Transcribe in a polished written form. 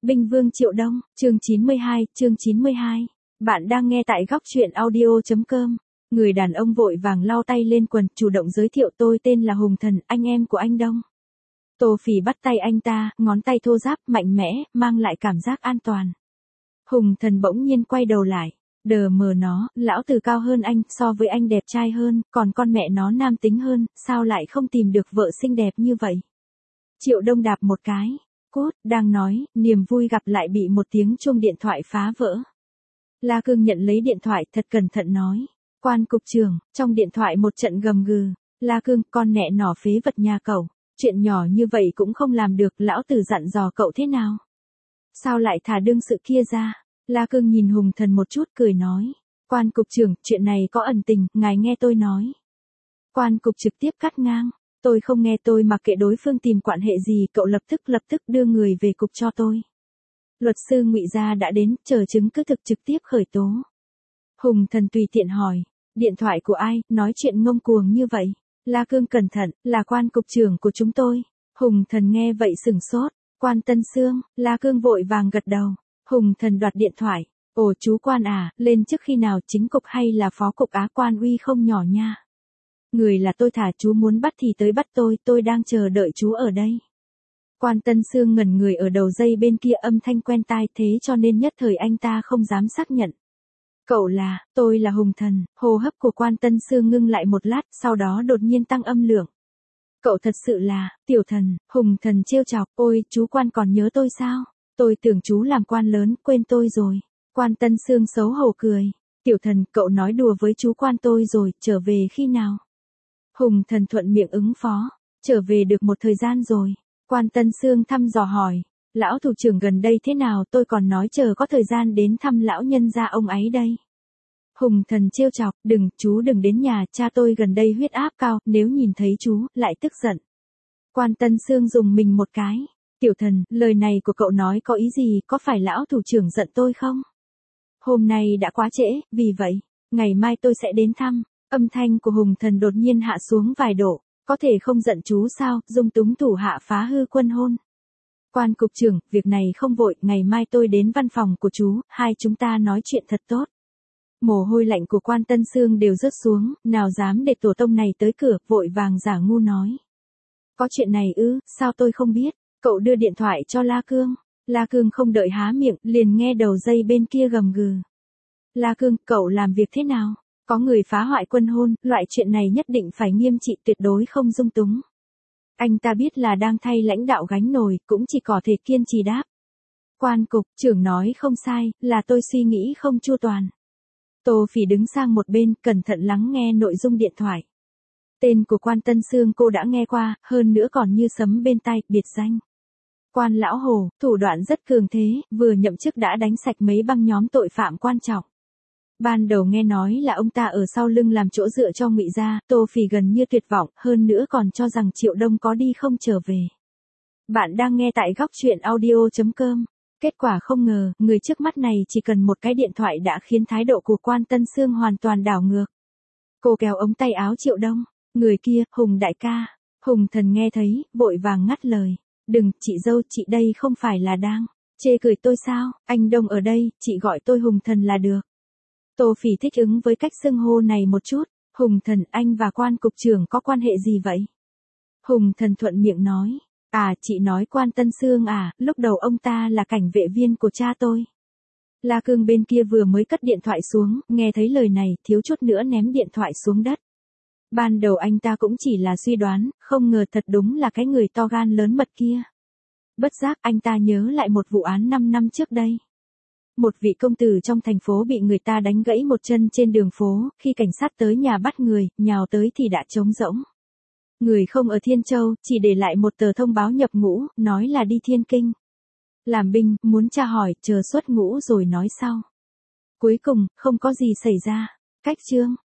Binh Vương Triệu Đông, chương 92, chương 92. Bạn đang nghe tại góc truyện audio.com. Người đàn ông vội vàng lau tay lên quần, chủ động giới thiệu tôi tên là Hùng Thần, anh em của anh Đông. Tô Phỉ bắt tay anh ta, ngón tay thô ráp, mạnh mẽ, mang lại cảm giác an toàn. Hùng Thần bỗng nhiên quay đầu lại. Đờ mờ nó, lão tử cao hơn anh, so với anh đẹp trai hơn, còn con mẹ nó nam tính hơn, sao lại không tìm được vợ xinh đẹp như vậy? Triệu Đông đạp một cái. Cốt, đang nói, niềm vui gặp lại bị một tiếng chuông điện thoại phá vỡ. La Cương nhận lấy điện thoại thật cẩn thận nói. Quan cục trưởng, trong điện thoại một trận gầm gừ. La Cương, con nẹ nỏ phế vật nhà cậu. Chuyện nhỏ như vậy cũng không làm được, lão tử dặn dò cậu thế nào? Sao lại thả đương sự kia ra? La Cương nhìn Hùng Thần một chút cười nói. Quan cục trưởng, chuyện này có ẩn tình, ngài nghe tôi nói. Quan cục trực tiếp cắt ngang. Tôi không nghe, tôi mặc kệ đối phương tìm quan hệ gì, cậu lập tức đưa người về cục cho tôi. Luật sư Ngụy Gia đã đến, chờ chứng cứ thực trực tiếp khởi tố. Hùng Thần tùy tiện hỏi, điện thoại của ai, nói chuyện ngông cuồng như vậy? La Cương cẩn thận, là quan cục trưởng của chúng tôi. Hùng Thần nghe vậy sửng sốt, Quan Tân Sương, La Cương vội vàng gật đầu. Hùng Thần đoạt điện thoại, ồ chú Quan à, lên trước khi nào, chính cục hay là phó cục á? Quan uy không nhỏ nha. Người là tôi, thả chú muốn bắt thì tới bắt tôi đang chờ đợi chú ở đây. Quan Tân Sương ngẩn người ở đầu dây bên kia, âm thanh quen tai, thế cho nên nhất thời anh ta không dám xác nhận. Cậu là, tôi là Hùng Thần. Hô hấp của Quan Tân Sương ngưng lại một lát, sau đó đột nhiên tăng âm lượng. Cậu thật sự là, Tiểu Thần. Hùng Thần trêu chọc, ôi, chú Quan còn nhớ tôi sao? Tôi tưởng chú làm quan lớn, quên tôi rồi. Quan Tân Sương xấu hổ cười. Tiểu Thần, cậu nói đùa với chú Quan tôi rồi, trở về khi nào? Hùng Thần thuận miệng ứng phó, trở về được một thời gian rồi. Quan Tân Sương thăm dò hỏi, lão thủ trưởng gần đây thế nào? Tôi còn nói chờ có thời gian đến thăm lão nhân gia ông ấy đây. Hùng Thần trêu chọc, chú đừng đến nhà, cha tôi gần đây huyết áp cao, nếu nhìn thấy chú, lại tức giận. Quan Tân Sương dùng mình một cái. Tiểu Thần, lời này của cậu nói có ý gì, có phải lão thủ trưởng giận tôi không? Hôm nay đã quá trễ, vì vậy, ngày mai tôi sẽ đến thăm. Âm thanh của Hùng Thần đột nhiên hạ xuống vài độ, có thể không giận chú sao, dung túng thủ hạ phá hư quân hôn. Quan cục trưởng, việc này không vội, ngày mai tôi đến văn phòng của chú, hai chúng ta nói chuyện thật tốt. Mồ hôi lạnh của Quan Tân Sương đều rớt xuống, nào dám để tổ tông này tới cửa, vội vàng giả ngu nói. Có chuyện này ư, sao tôi không biết, cậu đưa điện thoại cho La Cương. La Cương không đợi há miệng, liền nghe đầu dây bên kia gầm gừ. La Cương, cậu làm việc thế nào? Có người phá hoại quân hôn, loại chuyện này nhất định phải nghiêm trị, tuyệt đối không dung túng. Anh ta biết là đang thay lãnh đạo gánh nồi, cũng chỉ có thể kiên trì đáp. Quan cục trưởng nói không sai, là tôi suy nghĩ không chu toàn. Tô Phỉ đứng sang một bên, cẩn thận lắng nghe nội dung điện thoại. Tên của Quan Tân Sương cô đã nghe qua, hơn nữa còn như sấm bên tai, biệt danh. Quan Lão Hồ, thủ đoạn rất cường thế, vừa nhậm chức đã đánh sạch mấy băng nhóm tội phạm quan trọng. Ban đầu nghe nói là ông ta ở sau lưng làm chỗ dựa cho Ngụy Gia, Tô Phỉ gần như tuyệt vọng, hơn nữa còn cho rằng Triệu Đông có đi không trở về. Bạn đang nghe tại góc truyện audio.com. Kết quả không ngờ, người trước mắt này chỉ cần một cái điện thoại đã khiến thái độ của Quan Tân Sương hoàn toàn đảo ngược. Cô kéo ống tay áo Triệu Đông, người kia, Hùng đại ca. Hùng Thần nghe thấy, vội vàng ngắt lời. Đừng, chị dâu, chị đây không phải là đang chê cười tôi sao, anh Đông ở đây, chị gọi tôi Hùng Thần là được. Tô Phỉ thích ứng với cách xưng hô này một chút. Hùng Thần, anh và Quan cục trưởng có quan hệ gì vậy? Hùng Thần thuận miệng nói. À, chị nói Quan Tân Sương à, lúc đầu ông ta là cảnh vệ viên của cha tôi. La Cương bên kia vừa mới cất điện thoại xuống, nghe thấy lời này, thiếu chút nữa ném điện thoại xuống đất. Ban đầu anh ta cũng chỉ là suy đoán, không ngờ thật đúng là cái người to gan lớn mật kia. Bất giác anh ta nhớ lại một vụ án 5 năm trước đây. Một vị công tử trong thành phố bị người ta đánh gãy một chân trên đường phố, khi cảnh sát tới nhà bắt người, nhào tới thì đã trống rỗng. Người không ở Thiên Châu, chỉ để lại một tờ thông báo nhập ngũ, nói là đi Thiên Kinh. Làm binh, muốn tra hỏi, chờ xuất ngũ rồi nói sau. Cuối cùng, không có gì xảy ra. Cách chương.